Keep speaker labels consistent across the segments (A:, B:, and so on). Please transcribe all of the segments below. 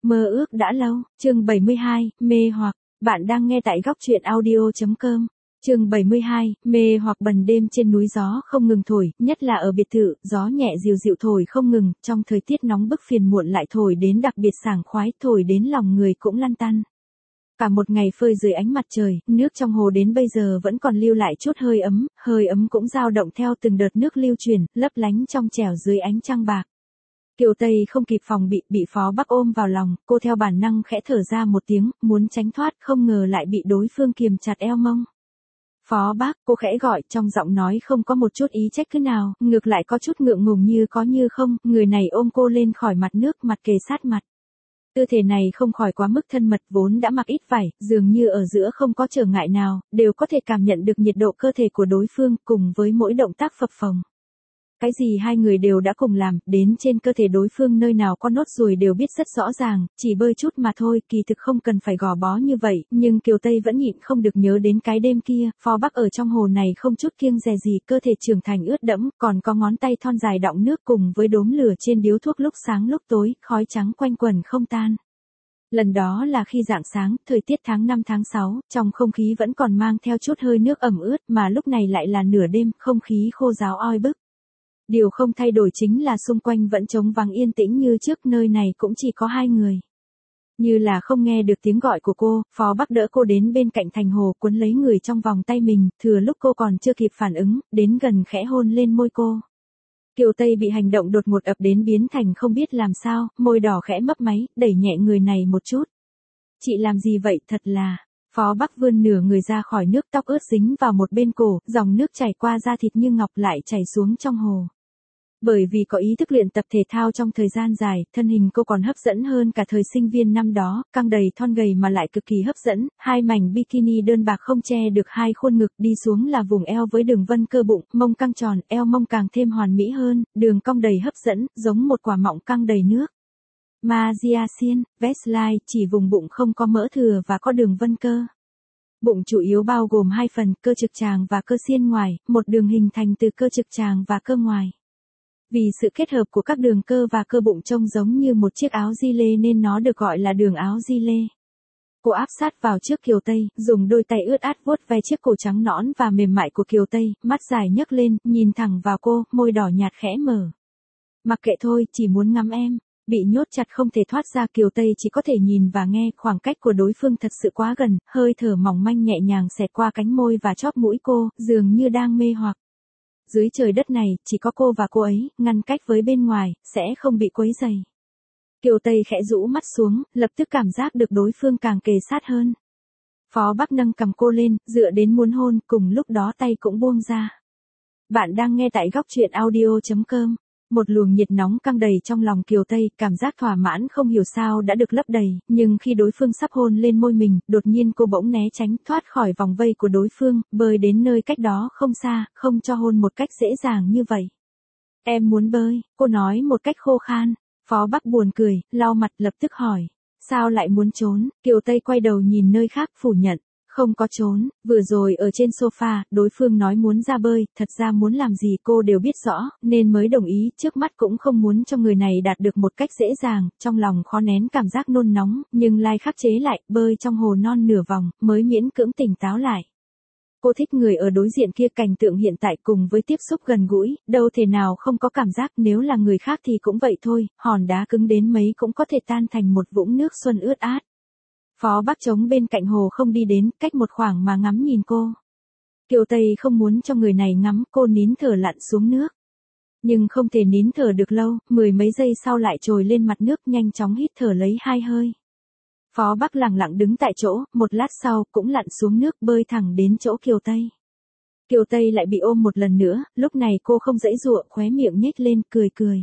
A: Mơ ước đã lâu, chương 72, mê hoặc, bạn đang nghe tại góc truyện audio.com. Chương 72, mê hoặc bần đêm trên núi gió không ngừng thổi, nhất là ở biệt thự, gió nhẹ dịu dịu thổi không ngừng, trong thời tiết nóng bức phiền muộn lại thổi đến đặc biệt sảng khoái, thổi đến lòng người cũng lăn tăn. Cả một ngày phơi dưới ánh mặt trời, nước trong hồ đến bây giờ vẫn còn lưu lại chút hơi ấm cũng dao động theo từng đợt nước lưu truyền, lấp lánh trong trẻo dưới ánh trăng bạc. Kiều Tây không kịp phòng bị Phó Bắc ôm vào lòng, cô theo bản năng khẽ thở ra một tiếng, muốn tránh thoát, không ngờ lại bị đối phương kiềm chặt eo mông. Phó Bắc, cô khẽ gọi, trong giọng nói không có một chút ý trách cứ nào, ngược lại có chút ngượng ngùng như có như không, người này ôm cô lên khỏi mặt nước, mặt kề sát mặt. Tư thế này không khỏi quá mức thân mật, vốn đã mặc ít vải, dường như ở giữa không có trở ngại nào, đều có thể cảm nhận được nhiệt độ cơ thể của đối phương, cùng với mỗi động tác phập phồng. Cái gì hai người đều đã cùng làm, đến trên cơ thể đối phương nơi nào có nốt ruồi đều biết rất rõ ràng, chỉ bơi chút mà thôi, kỳ thực không cần phải gò bó như vậy, nhưng Kiều Tây vẫn nhịn không được nhớ đến cái đêm kia, Phó Bắc ở trong hồ này không chút kiêng dè gì, cơ thể trưởng thành ướt đẫm, còn có ngón tay thon dài đọng nước cùng với đốm lửa trên điếu thuốc lúc sáng lúc tối, khói trắng quanh quẩn không tan. Lần đó là khi rạng sáng, thời tiết tháng 5 tháng 6, trong không khí vẫn còn mang theo chút hơi nước ẩm ướt, mà lúc này lại là nửa đêm, không khí khô ráo oi bức. Điều không thay đổi chính là xung quanh vẫn trống vắng yên tĩnh như trước, nơi này cũng chỉ có hai người. Như là không nghe được tiếng gọi của cô, Phó Bắc đỡ cô đến bên cạnh thành hồ, cuốn lấy người trong vòng tay mình, thừa lúc cô còn chưa kịp phản ứng, đến gần khẽ hôn lên môi cô. Kiều Tây bị hành động đột ngột ập đến biến thành không biết làm sao, môi đỏ khẽ mấp máy, đẩy nhẹ người này một chút. Chị làm gì vậy, thật là... Phó Bắc vươn nửa người ra khỏi nước, tóc ướt dính vào một bên cổ, dòng nước chảy qua da thịt như ngọc lại chảy xuống trong hồ. Bởi vì có ý thức luyện tập thể thao trong thời gian dài, thân hình cô còn hấp dẫn hơn cả thời sinh viên năm đó, căng đầy thon gầy mà lại cực kỳ hấp dẫn, hai mảnh bikini đơn bạc không che được hai khuôn ngực, đi xuống là vùng eo với đường vân cơ bụng, mông căng tròn, eo mông càng thêm hoàn mỹ hơn, đường cong đầy hấp dẫn, giống một quả mọng căng đầy nước. Magiasin, Westlife, chỉ vùng bụng không có mỡ thừa và có đường vân cơ. Bụng chủ yếu bao gồm hai phần, cơ trực tràng và cơ xiên ngoài, một đường hình thành từ cơ trực tràng và cơ ngoài. Vì sự kết hợp của các đường cơ và cơ bụng trông giống như một chiếc áo gi lê nên nó được gọi là đường áo gi lê. Cô áp sát vào trước Kiều Tây, dùng đôi tay ướt át vuốt ve chiếc cổ trắng nõn và mềm mại của Kiều Tây, mắt dài nhấc lên, nhìn thẳng vào cô, môi đỏ nhạt khẽ mở. Mặc kệ thôi, chỉ muốn ngắm em. Bị nhốt chặt không thể thoát ra, Kiều Tây chỉ có thể nhìn và nghe, khoảng cách của đối phương thật sự quá gần, hơi thở mỏng manh nhẹ nhàng xẹt qua cánh môi và chóp mũi cô, dường như đang mê hoặc. Dưới trời đất này, chỉ có cô và cô ấy, ngăn cách với bên ngoài, sẽ không bị quấy rầy. Kiều Tây khẽ rũ mắt xuống, lập tức cảm giác được đối phương càng kề sát hơn. Phó Bắc nâng cầm cô lên, dựa đến muốn hôn, cùng lúc đó tay cũng buông ra. Bạn đang nghe tại góc truyện audio.com. Một luồng nhiệt nóng căng đầy trong lòng Kiều Tây, cảm giác thỏa mãn không hiểu sao đã được lấp đầy, nhưng khi đối phương sắp hôn lên môi mình, đột nhiên cô bỗng né tránh, thoát khỏi vòng vây của đối phương, bơi đến nơi cách đó không xa, không cho hôn một cách dễ dàng như vậy. Em muốn bơi, cô nói một cách khô khan. Phó Bắc buồn cười, lau mặt lập tức hỏi. Sao lại muốn trốn? Kiều Tây quay đầu nhìn nơi khác, phủ nhận. Không có trốn, vừa rồi ở trên sofa, đối phương nói muốn ra bơi, thật ra muốn làm gì cô đều biết rõ, nên mới đồng ý, trước mắt cũng không muốn cho người này đạt được một cách dễ dàng, trong lòng khó nén cảm giác nôn nóng, nhưng lai khắc chế lại, bơi trong hồ non nửa vòng, mới miễn cưỡng tỉnh táo lại. Cô thích người ở đối diện kia, cảnh tượng hiện tại cùng với tiếp xúc gần gũi, đâu thể nào không có cảm giác, nếu là người khác thì cũng vậy thôi, hòn đá cứng đến mấy cũng có thể tan thành một vũng nước xuân ướt át. Phó Bắc trống bên cạnh hồ không đi đến, cách một khoảng mà ngắm nhìn cô. Kiều Tây không muốn cho người này ngắm, cô nín thở lặn xuống nước. Nhưng không thể nín thở được lâu, mười mấy giây sau lại trồi lên mặt nước, nhanh chóng hít thở lấy hai hơi. Phó Bắc lặng lặng đứng tại chỗ, một lát sau cũng lặn xuống nước, bơi thẳng đến chỗ Kiều Tây. Kiều Tây lại bị ôm một lần nữa, lúc này cô không giãy giụa, khóe miệng nhếch lên, cười cười.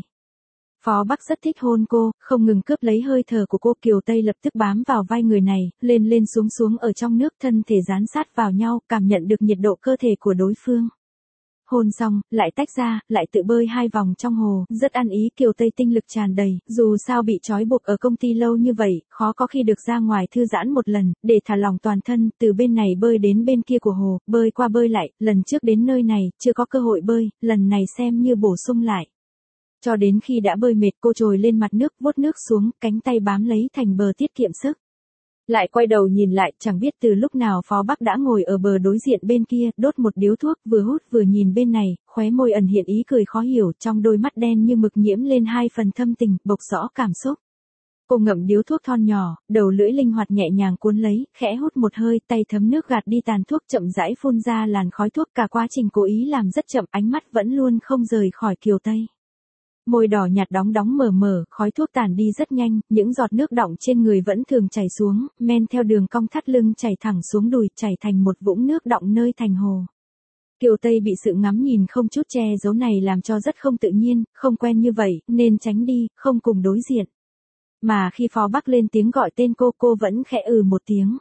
A: Phó Bắc rất thích hôn cô, không ngừng cướp lấy hơi thở của cô. Kiều Tây lập tức bám vào vai người này, lên lên xuống xuống ở trong nước, thân thể dán sát vào nhau, cảm nhận được nhiệt độ cơ thể của đối phương. Hôn xong, lại tách ra, lại tự bơi hai vòng trong hồ, rất ăn ý. Kiều Tây tinh lực tràn đầy, dù sao bị trói buộc ở công ty lâu như vậy, khó có khi được ra ngoài thư giãn một lần, để thả lỏng toàn thân, từ bên này bơi đến bên kia của hồ, bơi qua bơi lại, lần trước đến nơi này, chưa có cơ hội bơi, lần này xem như bổ sung lại. Cho đến khi đã bơi mệt cô trồi lên mặt nước vuốt nước xuống, cánh tay bám lấy thành bờ tiết kiệm sức. Lại quay đầu nhìn lại, chẳng biết từ lúc nào Phó Bắc đã ngồi ở bờ đối diện bên kia, đốt một điếu thuốc, vừa hút vừa nhìn bên này, khóe môi ẩn hiện ý cười khó hiểu, trong đôi mắt đen như mực nhiễm lên hai phần thâm tình, bộc rõ cảm xúc. Cô ngậm điếu thuốc thon nhỏ, đầu lưỡi linh hoạt nhẹ nhàng cuốn lấy, khẽ hút một hơi, tay thấm nước gạt đi tàn thuốc chậm rãi phun ra làn khói thuốc, cả quá trình cố ý làm rất chậm, ánh mắt vẫn luôn không rời khỏi Kiều Tây. Môi đỏ nhạt đóng đóng mờ mờ, khói thuốc tàn đi rất nhanh, những giọt nước đọng trên người vẫn thường chảy xuống, men theo đường cong thắt lưng chảy thẳng xuống đùi, chảy thành một vũng nước đọng nơi thành hồ. Kiều Tây bị sự ngắm nhìn không chút che giấu này làm cho rất không tự nhiên, không quen như vậy, nên tránh đi, không cùng đối diện. Mà khi Phó Bắc lên tiếng gọi tên cô vẫn khẽ một tiếng.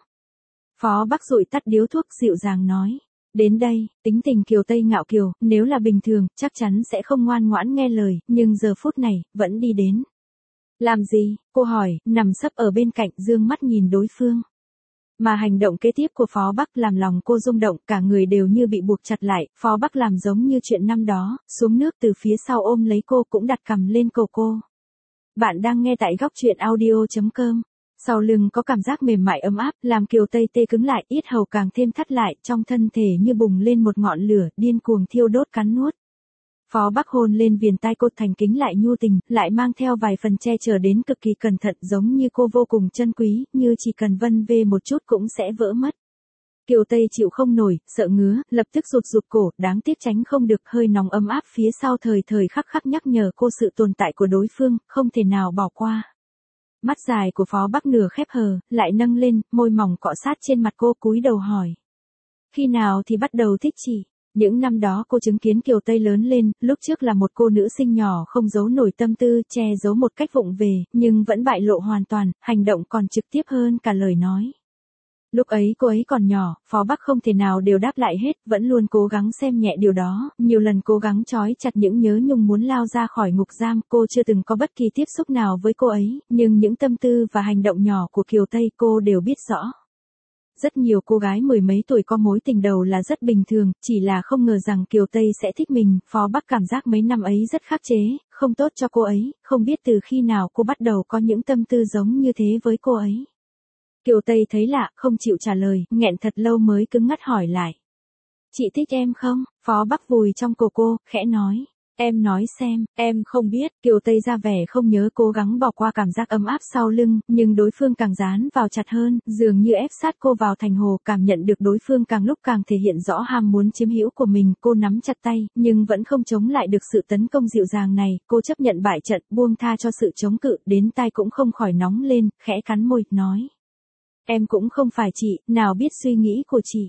A: Phó Bắc dụi tắt điếu thuốc dịu dàng nói. Đến đây, tính tình Kiều Tây ngạo kiều, nếu là bình thường, chắc chắn sẽ không ngoan ngoãn nghe lời, nhưng giờ phút này, vẫn đi đến. Làm gì? Cô hỏi, nằm sấp ở bên cạnh, dương mắt nhìn đối phương. Mà hành động kế tiếp của Phó Bắc làm lòng cô rung động, cả người đều như bị buộc chặt lại, Phó Bắc làm giống như chuyện năm đó, xuống nước từ phía sau ôm lấy cô cũng đặt cằm lên cổ cô. Bạn đang nghe tại góc truyện audio.com. Sau lưng có cảm giác mềm mại ấm áp, làm Kiều Tây tê cứng lại, yết hầu càng thêm thắt lại, trong thân thể như bùng lên một ngọn lửa, điên cuồng thiêu đốt cắn nuốt. Phó Bắc hôn lên viền tai cô thành kính lại nhu tình, lại mang theo vài phần che chở đến cực kỳ cẩn thận, giống như cô vô cùng chân quý, như chỉ cần vân vê một chút cũng sẽ vỡ mất. Kiều Tây chịu không nổi, sợ ngứa, lập tức rụt cổ, đáng tiếc tránh không được, hơi nóng ấm áp phía sau thời khắc nhắc nhở cô sự tồn tại của đối phương, không thể nào bỏ qua. Mắt dài của Phó Bắc nửa khép hờ, lại nâng lên, môi mỏng cọ sát trên mặt cô, cúi đầu hỏi. Khi nào thì bắt đầu thích chị? Những năm đó cô chứng kiến Kiều Tây lớn lên, lúc trước là một cô nữ sinh nhỏ không giấu nổi tâm tư, che giấu một cách vụng về, nhưng vẫn bại lộ hoàn toàn, hành động còn trực tiếp hơn cả lời nói. Lúc ấy cô ấy còn nhỏ, Phó Bắc không thể nào đều đáp lại hết, vẫn luôn cố gắng xem nhẹ điều đó, nhiều lần cố gắng trói chặt những nhớ nhung muốn lao ra khỏi ngục giam, cô chưa từng có bất kỳ tiếp xúc nào với cô ấy, nhưng những tâm tư và hành động nhỏ của Kiều Tây cô đều biết rõ. Rất nhiều cô gái mười mấy tuổi có mối tình đầu là rất bình thường, chỉ là không ngờ rằng Kiều Tây sẽ thích mình, Phó Bắc cảm giác mấy năm ấy rất khắc chế, không tốt cho cô ấy, không biết từ khi nào cô bắt đầu có những tâm tư giống như thế với cô ấy. Kiều Tây thấy lạ, không chịu trả lời, nghẹn thật lâu mới cứng ngắt hỏi lại. Chị thích em không? Phó Bắc vùi trong cổ cô, khẽ nói. Em nói xem, em không biết. Kiều Tây ra vẻ không nhớ, cố gắng bỏ qua cảm giác ấm áp sau lưng, nhưng đối phương càng dán vào chặt hơn, dường như ép sát cô vào thành hồ, cảm nhận được đối phương càng lúc càng thể hiện rõ ham muốn chiếm hữu của mình, cô nắm chặt tay, nhưng vẫn không chống lại được sự tấn công dịu dàng này, cô chấp nhận bại trận, buông tha cho sự chống cự, đến tai cũng không khỏi nóng lên, khẽ cắn môi, nói. Em cũng không phải chị, nào biết suy nghĩ của chị.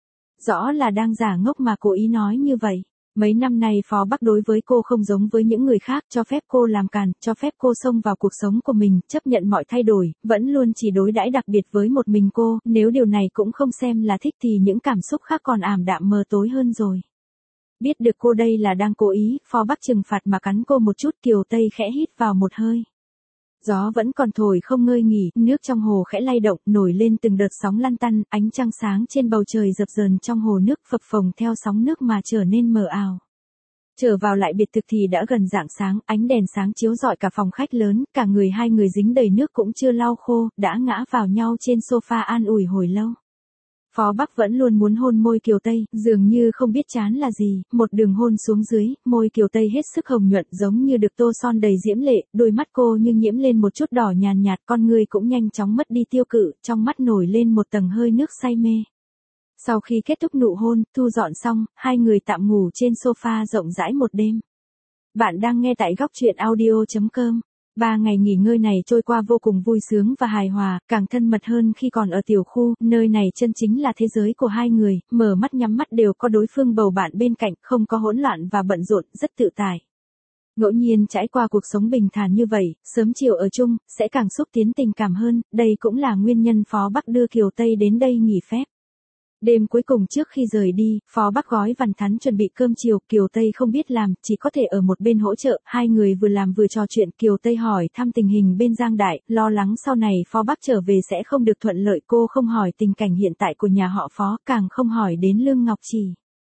A: Rõ là đang giả ngốc mà cố ý nói như vậy. Mấy năm nay Phó Bắc đối với cô không giống với những người khác, cho phép cô làm càn, cho phép cô xông vào cuộc sống của mình, chấp nhận mọi thay đổi, vẫn luôn chỉ đối đãi đặc biệt với một mình cô, nếu điều này cũng không xem là thích thì những cảm xúc khác còn ảm đạm mờ tối hơn rồi. Biết được cô đây là đang cố ý, Phó Bắc trừng phạt mà cắn cô một chút, Kiều Tây khẽ hít vào một hơi. Gió vẫn còn thổi không ngơi nghỉ, nước trong hồ khẽ lay động, nổi lên từng đợt sóng lăn tăn, ánh trăng sáng trên bầu trời dập dờn trong hồ nước phập phồng theo sóng nước mà trở nên mờ ảo. Trở vào lại biệt thực thì đã gần rạng sáng, ánh đèn sáng chiếu rọi cả phòng khách lớn, cả người hai người dính đầy nước cũng chưa lau khô, đã ngã vào nhau trên sofa an ủi hồi lâu. Phó Bắc vẫn luôn muốn hôn môi Kiều Tây, dường như không biết chán là gì, một đường hôn xuống dưới, môi Kiều Tây hết sức hồng nhuận giống như được tô son đầy diễm lệ, đôi mắt cô như nhiễm lên một chút đỏ nhàn nhạt, con người cũng nhanh chóng mất đi tiêu cự, trong mắt nổi lên một tầng hơi nước say mê. Sau khi kết thúc nụ hôn, thu dọn xong, hai người tạm ngủ trên sofa rộng rãi một đêm. Bạn đang nghe tại góc truyện audio.com. 3 ngày nghỉ ngơi này trôi qua vô cùng vui sướng và hài hòa, càng thân mật hơn khi còn ở tiểu khu, nơi này chân chính là thế giới của hai người, mở mắt nhắm mắt đều có đối phương bầu bạn bên cạnh, không có hỗn loạn và bận rộn, rất tự tại. Ngẫu nhiên trải qua cuộc sống bình thản như vậy, sớm chiều ở chung, sẽ càng xúc tiến tình cảm hơn, đây cũng là nguyên nhân Phó Bắc đưa Kiều Tây đến đây nghỉ phép. Đêm cuối cùng trước khi rời đi, Phó Bắc gói vằn thắn chuẩn bị cơm chiều, Kiều Tây không biết làm, chỉ có thể ở một bên hỗ trợ, hai người vừa làm vừa trò chuyện, Kiều Tây hỏi thăm tình hình bên Giang Đại, lo lắng sau này Phó Bắc trở về sẽ không được thuận lợi, cô không hỏi tình cảnh hiện tại của nhà họ Phó, càng không hỏi đến Lương Ngọc Trì.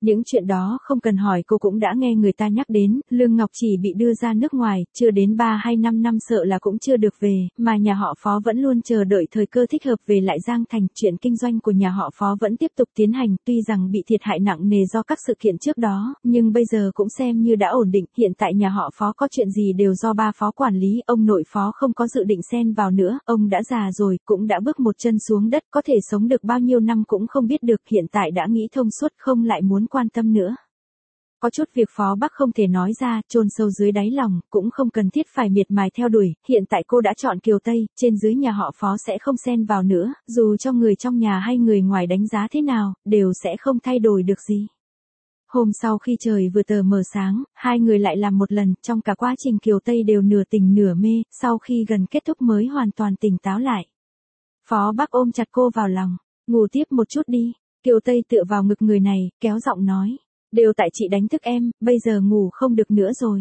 A: Những chuyện đó không cần hỏi cô cũng đã nghe người ta nhắc đến, Lương Ngọc Chỉ bị đưa ra nước ngoài, chưa đến 3 hay 5 năm sợ là cũng chưa được về, mà nhà họ Phó vẫn luôn chờ đợi thời cơ thích hợp về lại Giang Thành. Chuyện kinh doanh của nhà họ Phó vẫn tiếp tục tiến hành, tuy rằng bị thiệt hại nặng nề do các sự kiện trước đó, nhưng bây giờ cũng xem như đã ổn định. Hiện tại nhà họ Phó có chuyện gì đều do ba Phó quản lý, ông nội Phó không có dự định xen vào nữa, ông đã già rồi, cũng đã bước một chân xuống đất, có thể sống được bao nhiêu năm cũng không biết được, hiện tại đã nghĩ thông suốt không lại muốn quan tâm nữa. Có chút việc Phó Bắc không thể nói ra, chôn sâu dưới đáy lòng, cũng không cần thiết phải miệt mài theo đuổi, hiện tại cô đã chọn Kiều Tây, trên dưới nhà họ Phó sẽ không xen vào nữa, dù cho người trong nhà hay người ngoài đánh giá thế nào, đều sẽ không thay đổi được gì. Hôm sau khi trời vừa tờ mờ sáng, hai người lại làm một lần, trong cả quá trình Kiều Tây đều nửa tỉnh nửa mê, sau khi gần kết thúc mới hoàn toàn tỉnh táo lại. Phó Bắc ôm chặt cô vào lòng, ngủ tiếp một chút đi, Kiều Tây tựa vào ngực người này, kéo giọng nói. Đều tại chị đánh thức em, bây giờ ngủ không được nữa rồi.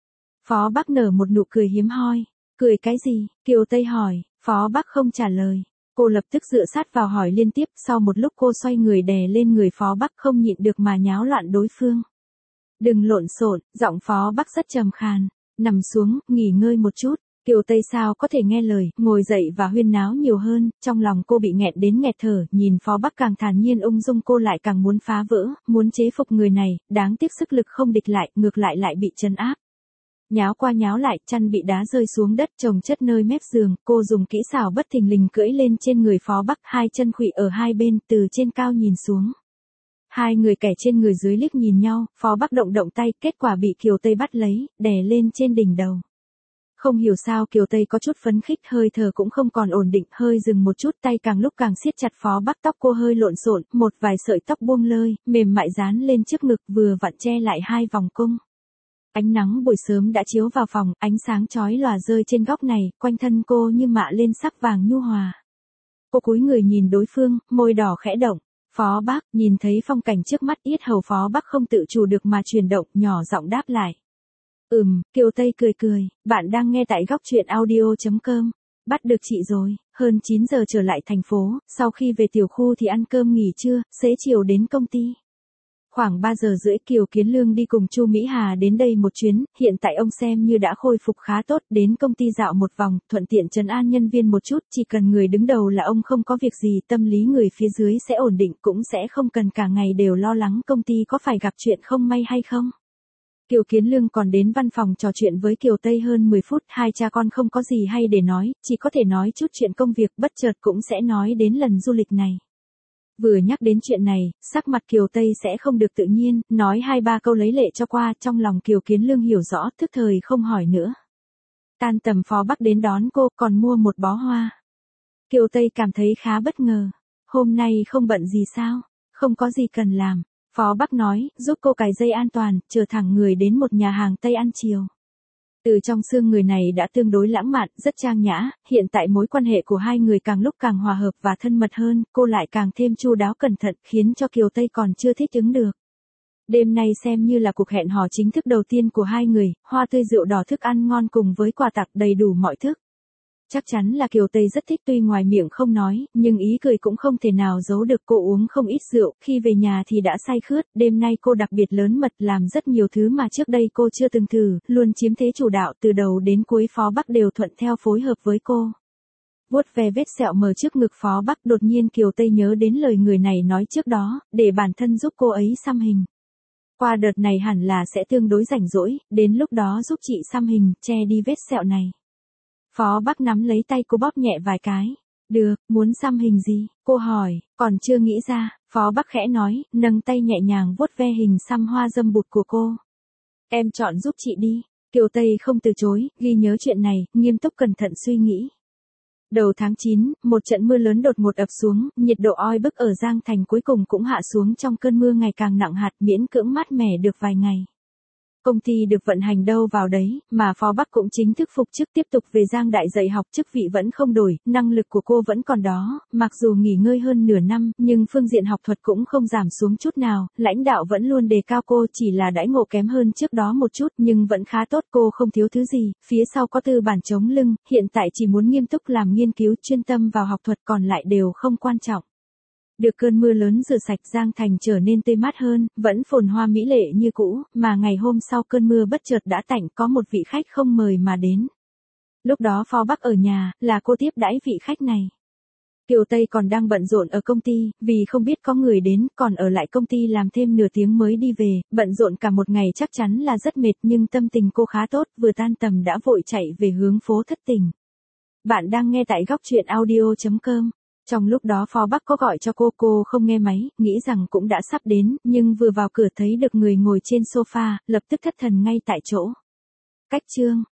A: Phó Bắc nở một nụ cười hiếm hoi. Cười cái gì? Kiều Tây hỏi, Phó Bắc không trả lời. Cô lập tức dựa sát vào hỏi liên tiếp, sau một lúc cô xoay người đè lên người Phó Bắc không nhịn được mà nháo loạn đối phương. Đừng lộn xộn, giọng Phó Bắc rất trầm khàn. Nằm xuống, nghỉ ngơi một chút. Kiều Tây sao có thể nghe lời, ngồi dậy và huyên náo nhiều hơn, trong lòng cô bị nghẹn đến nghẹt thở, nhìn Phó Bắc càng thản nhiên ung dung cô lại càng muốn phá vỡ, muốn chế phục người này, đáng tiếc sức lực không địch lại, ngược lại lại bị trấn áp. Nháo qua nháo lại, chăn bị đá rơi xuống đất chồng chất nơi mép giường, cô dùng kỹ xảo bất thình lình cưỡi lên trên người Phó Bắc, hai chân khuỵu ở hai bên, từ trên cao nhìn xuống. Hai người kẻ trên người dưới liếc nhìn nhau, Phó Bắc động động tay, kết quả bị Kiều Tây bắt lấy, đè lên trên đỉnh đầu. Không hiểu sao Kiều Tây có chút phấn khích, hơi thở cũng không còn ổn định, hơi dừng một chút, tay càng lúc càng siết chặt Phó Bắc, tóc cô hơi lộn xộn, một vài sợi tóc buông lơi, mềm mại dán lên trước ngực, vừa vặn che lại hai vòng cung. Ánh nắng buổi sớm đã chiếu vào phòng, ánh sáng chói lòa rơi trên góc này, quanh thân cô như mạ lên sắc vàng nhu hòa. Cô cúi người nhìn đối phương, môi đỏ khẽ động. Phó Bắc nhìn thấy phong cảnh trước mắt, yết hầu Phó Bắc không tự chủ được mà chuyển động, nhỏ giọng đáp lại. Kiều Tây cười cười, bạn đang nghe tại góc truyện audio.com. Bắt được chị rồi, hơn 9 giờ trở lại thành phố, sau khi về tiểu khu thì ăn cơm nghỉ trưa, xế chiều đến công ty. Khoảng 3 giờ rưỡi Kiều Kiến Lương đi cùng Chu Mỹ Hà đến đây một chuyến, hiện tại ông xem như đã khôi phục khá tốt, đến công ty dạo một vòng, thuận tiện trấn an nhân viên một chút, chỉ cần người đứng đầu là ông không có việc gì, tâm lý người phía dưới sẽ ổn định, cũng sẽ không cần cả ngày đều lo lắng công ty có phải gặp chuyện không may hay không. Kiều Kiến Lương còn đến văn phòng trò chuyện với Kiều Tây hơn 10 phút, hai cha con không có gì hay để nói, chỉ có thể nói chút chuyện công việc, bất chợt cũng sẽ nói đến lần du lịch này. Vừa nhắc đến chuyện này, sắc mặt Kiều Tây sẽ không được tự nhiên, nói 2-3 câu lấy lệ cho qua, trong lòng Kiều Kiến Lương hiểu rõ, thức thời không hỏi nữa. Tan tầm Phó Bắc đến đón cô, còn mua một bó hoa. Kiều Tây cảm thấy khá bất ngờ. Hôm nay không bận gì sao? Không có gì cần làm. Phó Bắc nói, giúp cô cài dây an toàn, chờ thẳng người đến một nhà hàng Tây ăn chiều. Từ trong xương người này đã tương đối lãng mạn, rất trang nhã, hiện tại mối quan hệ của hai người càng lúc càng hòa hợp và thân mật hơn, cô lại càng thêm chu đáo cẩn thận, khiến cho Kiều Tây còn chưa thích ứng được. Đêm nay xem như là cuộc hẹn hò chính thức đầu tiên của hai người, hoa tươi rượu đỏ thức ăn ngon cùng với quà tặng đầy đủ mọi thức. Chắc chắn là Kiều Tây rất thích, tuy ngoài miệng không nói, nhưng ý cười cũng không thể nào giấu được. Cô uống không ít rượu, khi về nhà thì đã say khướt, đêm nay cô đặc biệt lớn mật làm rất nhiều thứ mà trước đây cô chưa từng thử, luôn chiếm thế chủ đạo, từ đầu đến cuối Phó Bắc đều thuận theo phối hợp với cô. Vuốt ve vết sẹo mờ trước ngực Phó Bắc, đột nhiên Kiều Tây nhớ đến lời người này nói trước đó, để bản thân giúp cô ấy xăm hình. Qua đợt này hẳn là sẽ tương đối rảnh rỗi, đến lúc đó giúp chị xăm hình, che đi vết sẹo này. Phó Bắc nắm lấy tay cô bóp nhẹ vài cái. Được, muốn xăm hình gì? Cô hỏi, còn chưa nghĩ ra. Phó Bắc khẽ nói, nâng tay nhẹ nhàng vuốt ve hình xăm hoa dâm bụt của cô. Em chọn giúp chị đi. Kiều Tây không từ chối, ghi nhớ chuyện này, nghiêm túc cẩn thận suy nghĩ. Đầu tháng 9, một trận mưa lớn đột ngột ập xuống, nhiệt độ oi bức ở Giang Thành cuối cùng cũng hạ xuống trong cơn mưa ngày càng nặng hạt, miễn cưỡng mát mẻ được vài ngày. Công ty được vận hành đâu vào đấy, mà Phó Bắc cũng chính thức phục chức tiếp tục về Giang Đại dạy học, chức vị vẫn không đổi, năng lực của cô vẫn còn đó, mặc dù nghỉ ngơi hơn nửa năm, nhưng phương diện học thuật cũng không giảm xuống chút nào, lãnh đạo vẫn luôn đề cao cô, chỉ là đãi ngộ kém hơn trước đó một chút nhưng vẫn khá tốt, cô không thiếu thứ gì, phía sau có tư bản chống lưng, hiện tại chỉ muốn nghiêm túc làm nghiên cứu, chuyên tâm vào học thuật, còn lại đều không quan trọng. Được cơn mưa lớn rửa sạch Giang Thành trở nên tươi mát hơn, vẫn phồn hoa mỹ lệ như cũ, mà ngày hôm sau cơn mưa bất chợt đã tạnh, có một vị khách không mời mà đến. Lúc đó Phó Bắc ở nhà, là cô tiếp đãi vị khách này. Kiều Tây còn đang bận rộn ở công ty, vì không biết có người đến, còn ở lại công ty làm thêm nửa tiếng mới đi về, bận rộn cả một ngày chắc chắn là rất mệt nhưng tâm tình cô khá tốt, vừa tan tầm đã vội chạy về hướng phố Thất Tình. Bạn đang nghe tại góc truyện audio.com. Trong lúc đó Phó Bắc có gọi cho cô không nghe máy, nghĩ rằng cũng đã sắp đến, nhưng vừa vào cửa thấy được người ngồi trên sofa, lập tức thất thần ngay tại chỗ. Cách chương